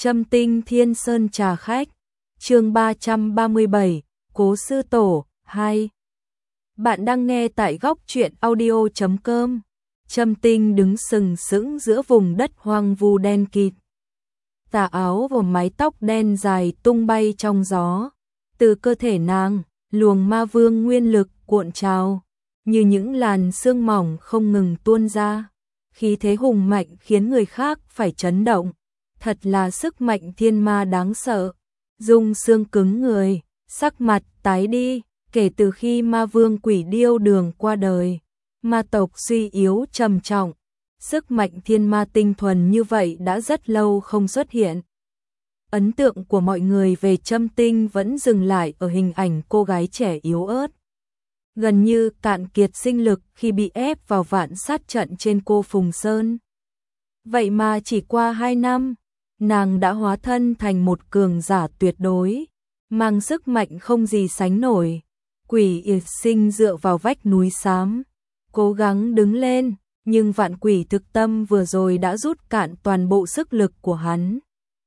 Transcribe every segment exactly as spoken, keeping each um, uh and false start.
Châm Tinh Thiên Sơn Trà Khách, chương ba trăm ba mươi bảy, Cố Sư Tổ, hai. Bạn đang nghe tại góc truyện audio chấm com. Châm Tinh đứng sừng sững giữa vùng đất hoang vu đen kịt. Tà áo và mái tóc đen dài tung bay trong gió. Từ cơ thể nàng, luồng ma vương nguyên lực cuộn trào, như những làn sương mỏng không ngừng tuôn ra. Khí thế hùng mạnh khiến người khác phải chấn động. Thật là sức mạnh thiên ma đáng sợ. Dung xương cứng người, sắc mặt tái đi, kể từ khi ma vương Quỷ Điêu Đường qua đời, ma tộc suy yếu trầm trọng. Sức mạnh thiên ma tinh thuần như vậy đã rất lâu không xuất hiện. Ấn tượng của mọi người về Châm Tinh vẫn dừng lại ở hình ảnh cô gái trẻ yếu ớt, gần như cạn kiệt sinh lực khi bị ép vào vạn sát trận trên Cô Phùng Sơn. Vậy mà chỉ qua hai năm, nàng đã hóa thân thành một cường giả tuyệt đối, mang sức mạnh không gì sánh nổi. Quỷ Y Sinh dựa vào vách núi xám, cố gắng đứng lên, nhưng vạn quỷ thực tâm vừa rồi đã rút cạn toàn bộ sức lực của hắn.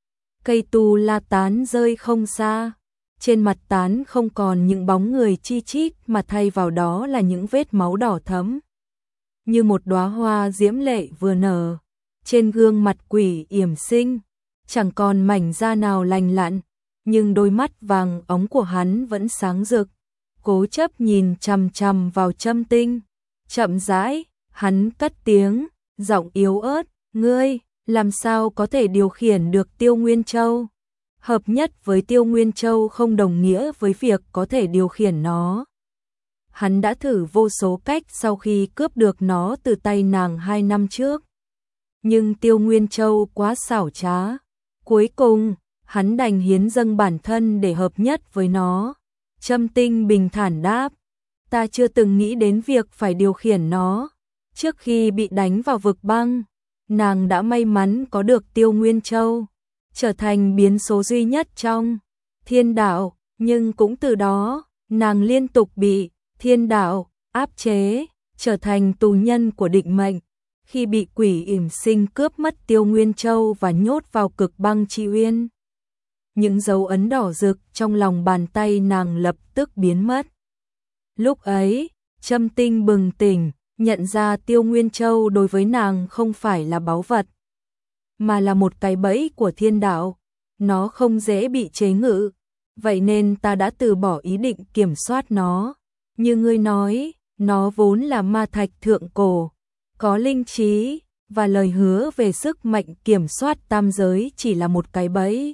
Cây tu la tán rơi không xa, trên mặt tán không còn những bóng người chi chít mà thay vào đó là những vết máu đỏ thẫm, như một đóa hoa diễm lệ vừa nở. Trên gương mặt Quỷ Yểm Sinh chẳng còn mảnh da nào lành lặn, nhưng đôi mắt vàng óng của hắn vẫn sáng rực, cố chấp nhìn chằm chằm vào Châm Tinh. Chậm rãi, hắn cất tiếng, giọng yếu ớt, "Ngươi làm sao có thể điều khiển được Tiêu Nguyên Châu?" Hợp nhất với Tiêu Nguyên Châu không đồng nghĩa với việc có thể điều khiển nó. Hắn đã thử vô số cách sau khi cướp được nó từ tay nàng hai năm trước. Nhưng Tiêu Nguyên Châu quá xảo trá. Cuối cùng, hắn đành hiến dâng bản thân để hợp nhất với nó. Châm Tinh bình thản đáp, "Ta chưa từng nghĩ đến việc phải điều khiển nó. Trước khi bị đánh vào vực băng, nàng đã may mắn có được Tiêu Nguyên Châu, trở thành biến số duy nhất trong thiên đạo, nhưng cũng từ đó, nàng liên tục bị thiên đạo áp chế, trở thành tù nhân của định mệnh. Khi bị Quỷ Yểm Sinh cướp mất Tiêu Nguyên Châu và nhốt vào Cực Băng Chi Uyên, những dấu ấn đỏ rực trong lòng bàn tay nàng lập tức biến mất. Lúc ấy, Châm Tinh bừng tỉnh, nhận ra Tiêu Nguyên Châu đối với nàng không phải là báu vật, mà là một cái bẫy của thiên đạo. Nó không dễ bị chế ngự, vậy nên ta đã từ bỏ ý định kiểm soát nó. Như ngươi nói, nó vốn là ma thạch thượng cổ, có linh trí, và lời hứa về sức mạnh kiểm soát tam giới chỉ là một cái bẫy.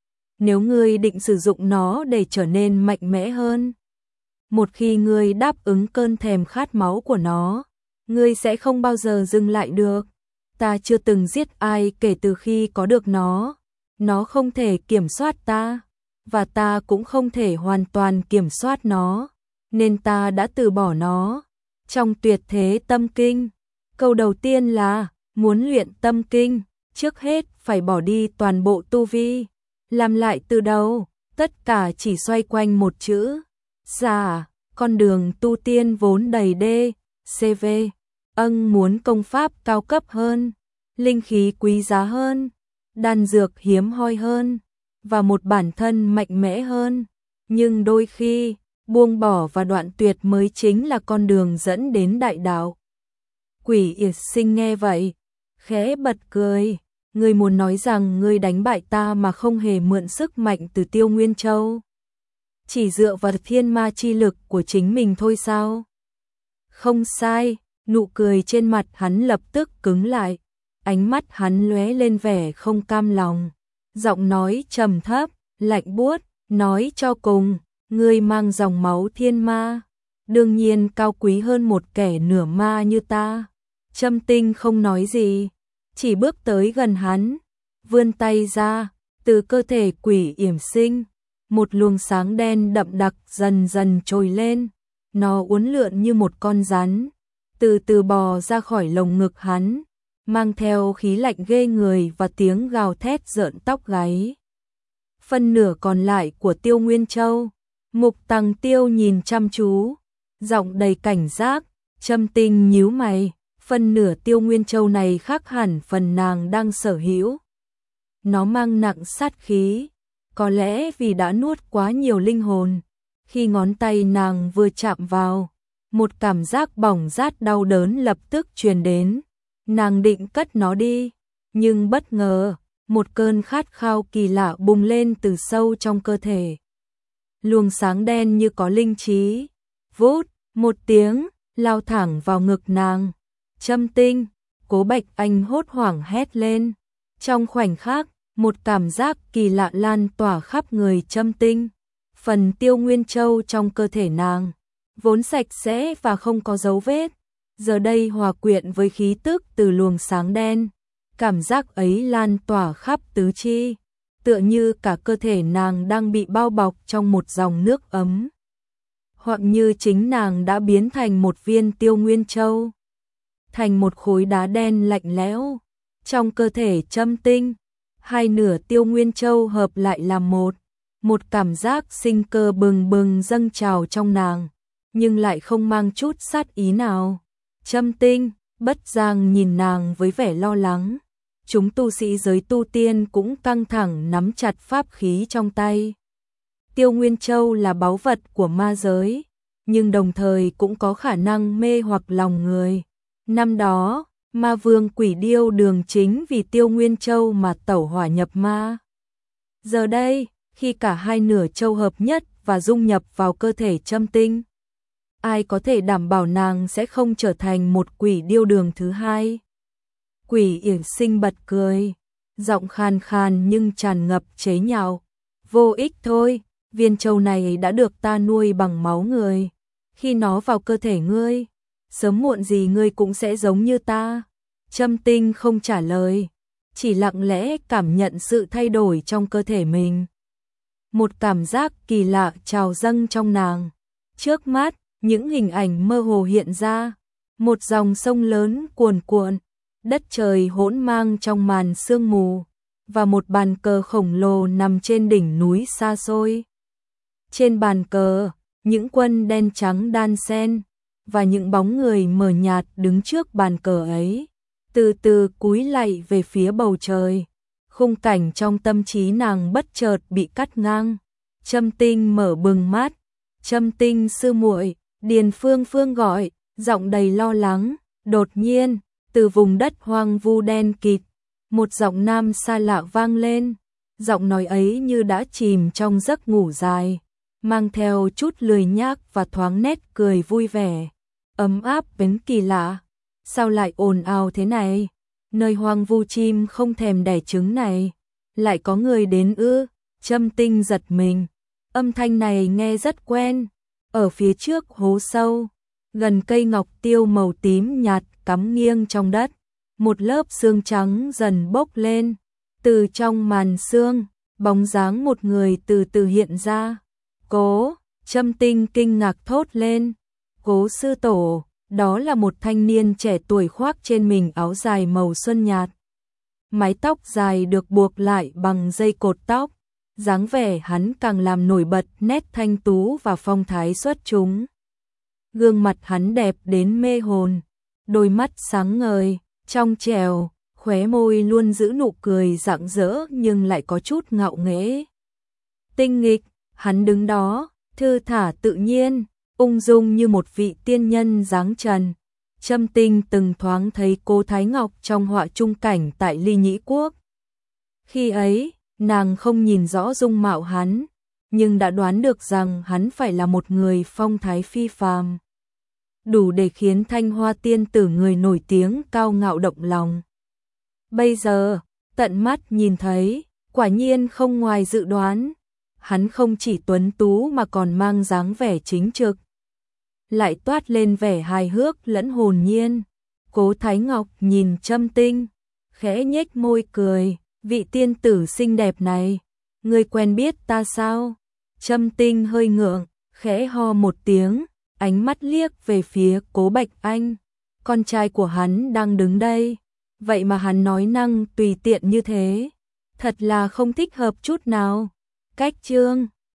Nếu ngươi định sử dụng nó để trở nên mạnh mẽ hơn, một khi ngươi đáp ứng cơn thèm khát máu của nó, ngươi sẽ không bao giờ dừng lại được. Ta chưa từng giết ai kể từ khi có được nó. Nó không thể kiểm soát ta, và ta cũng không thể hoàn toàn kiểm soát nó, nên ta đã từ bỏ nó." Trong Tuyệt Thế Tâm Kinh, câu đầu tiên là, muốn luyện tâm kinh, trước hết phải bỏ đi toàn bộ tu vi, làm lại từ đầu, tất cả chỉ xoay quanh một chữ, giả. Con đường tu tiên vốn đầy đê, xê vê, âng muốn công pháp cao cấp hơn, linh khí quý giá hơn, đan dược hiếm hoi hơn, và một bản thân mạnh mẽ hơn. Nhưng đôi khi, buông bỏ và đoạn tuyệt mới chính là con đường dẫn đến đại đạo. Quỷ Y Sinh nghe vậy, khẽ bật cười, "Ngươi muốn nói rằng ngươi đánh bại ta mà không hề mượn sức mạnh từ Tiêu Nguyên Châu, chỉ dựa vào thiên ma chi lực của chính mình thôi sao?" Không sai, nụ cười trên mặt hắn lập tức cứng lại, ánh mắt hắn lóe lên vẻ không cam lòng, giọng nói trầm thấp, lạnh buốt, "Nói cho cùng, ngươi mang dòng máu thiên ma, đương nhiên cao quý hơn một kẻ nửa ma như ta." Châm Tinh không nói gì, chỉ bước tới gần hắn, vươn tay ra, từ cơ thể Quỷ Yểm Sinh, một luồng sáng đen đậm đặc dần dần trồi lên. Nó uốn lượn như một con rắn, từ từ bò ra khỏi lồng ngực hắn, mang theo khí lạnh ghê người và tiếng gào thét rợn tóc gáy. Phân nửa còn lại của Tiêu Nguyên Châu, Mục Tằng Tiêu nhìn chăm chú, giọng đầy cảnh giác. Châm Tinh nhíu mày, phân nửa Tiêu Nguyên Châu này khác hẳn phần nàng đang sở hữu. nó mang nặng sát khí, có lẽ vì đã nuốt quá nhiều linh hồn. Khi ngón tay nàng vừa chạm vào, một cảm giác bỏng rát đau đớn lập tức truyền đến. Nàng định cất nó đi, nhưng bất ngờ, một cơn khát khao kỳ lạ bùng lên từ sâu trong cơ thể. Luồng sáng đen như có linh trí, vút, một tiếng, lao thẳng vào ngực nàng. Trâm Tinh, Cố Bạch Anh hốt hoảng hét lên. Trong khoảnh khắc, một cảm giác kỳ lạ lan tỏa khắp người Trâm Tinh. Phần Tiêu Nguyên Châu trong cơ thể nàng, vốn sạch sẽ và không có dấu vết, giờ đây hòa quyện với khí tức từ luồng sáng đen. Cảm giác ấy lan tỏa khắp tứ chi, tựa như cả cơ thể nàng đang bị bao bọc trong một dòng nước ấm. Hoặc như chính nàng đã biến thành một viên Tiêu Nguyên Châu, thành một khối đá đen lạnh lẽo. Trong cơ thể Trâm Tinh, hai nửa Tiêu Nguyên Châu hợp lại làm một. Một cảm giác sinh cơ bừng bừng dâng trào trong nàng, nhưng lại không mang chút sát ý nào. Trâm Tinh, Bất Giang nhìn nàng với vẻ lo lắng. Chúng tu sĩ giới tu tiên cũng căng thẳng nắm chặt pháp khí trong tay. Tiêu Nguyên Châu là báu vật của ma giới, nhưng đồng thời cũng có khả năng mê hoặc lòng người. Năm đó, ma vương Quỷ Điêu Đường chính vì Tiêu Nguyên Châu mà tẩu hỏa nhập ma. Giờ đây, khi cả hai nửa châu hợp nhất và dung nhập vào cơ thể Trâm Tinh, ai có thể đảm bảo nàng sẽ không trở thành một Quỷ Điêu Đường thứ hai? Quỷ Yển Sinh bật cười, giọng khàn khàn nhưng tràn ngập chế nhạo. Vô ích thôi, viên châu này đã được ta nuôi bằng máu người. Khi nó vào cơ thể ngươi, sớm muộn gì ngươi cũng sẽ giống như ta. Trâm Tinh không trả lời, chỉ lặng lẽ cảm nhận sự thay đổi trong cơ thể mình. Một cảm giác kỳ lạ trào dâng trong nàng. Trước mắt, những hình ảnh mơ hồ hiện ra. Một dòng sông lớn cuồn cuộn, đất trời hỗn mang trong màn sương mù, và một bàn cờ khổng lồ nằm trên đỉnh núi xa xôi. Trên bàn cờ, những quân đen trắng đan xen, và những bóng người mờ nhạt đứng trước bàn cờ ấy, từ từ cúi lạy về phía bầu trời. Khung cảnh trong tâm trí nàng bất chợt bị cắt ngang. Trâm Tinh mở bừng mắt. Trâm Tinh sư muội, Điền Phương Phương gọi, giọng đầy lo lắng. Đột nhiên, từ vùng đất hoang vu đen kịt, một giọng nam xa lạ vang lên. Giọng nói ấy như đã chìm trong giấc ngủ dài, mang theo chút lười nhác và thoáng nét cười vui vẻ, ấm áp đến kỳ lạ. Sao lại ồn ào thế này? Nơi hoang vu chim không thèm đẻ trứng này, lại có người đến ư? Trâm Tinh giật mình. Âm thanh này nghe rất quen. Ở phía trước hố sâu, gần cây ngọc tiêu màu tím nhạt cắm nghiêng trong đất, một lớp sương trắng dần bốc lên. Từ trong màn sương, bóng dáng một người từ từ hiện ra. Cố, Trâm Tinh kinh ngạc thốt lên. Cố sư tổ. Đó là một thanh niên trẻ tuổi khoác trên mình áo dài màu xuân nhạt. Mái tóc dài được buộc lại bằng dây cột tóc, dáng vẻ hắn càng làm nổi bật nét thanh tú và phong thái xuất chúng. Gương mặt hắn đẹp đến mê hồn, đôi mắt sáng ngời, trong trẻo, khóe môi luôn giữ nụ cười rạng rỡ nhưng lại có chút ngạo nghễ. Tinh nghịch, hắn đứng đó, thư thả tự nhiên, ung dung như một vị tiên nhân dáng trần. Trâm Tinh từng thoáng thấy Cố Thái Ngọc trong họa trung cảnh tại Ly Nhĩ Quốc. Khi ấy, nàng không nhìn rõ dung mạo hắn, nhưng đã đoán được rằng hắn phải là một người phong thái phi phàm, đủ để khiến Thanh Hoa tiên tử người nổi tiếng cao ngạo động lòng. Bây giờ, tận mắt nhìn thấy, quả nhiên không ngoài dự đoán. Hắn không chỉ tuấn tú mà còn mang dáng vẻ chính trực, lại toát lên vẻ hài hước lẫn hồn nhiên. Cố Thái Ngọc nhìn Trâm Tinh, khẽ nhếch môi cười, vị tiên tử xinh đẹp này, ngươi quen biết ta sao? Trâm Tinh hơi ngượng, khẽ ho một tiếng, ánh mắt liếc về phía Cố Bạch Anh. Con trai của hắn đang đứng đây, vậy mà hắn nói năng tùy tiện như thế, thật là không thích hợp chút nào. Cách chương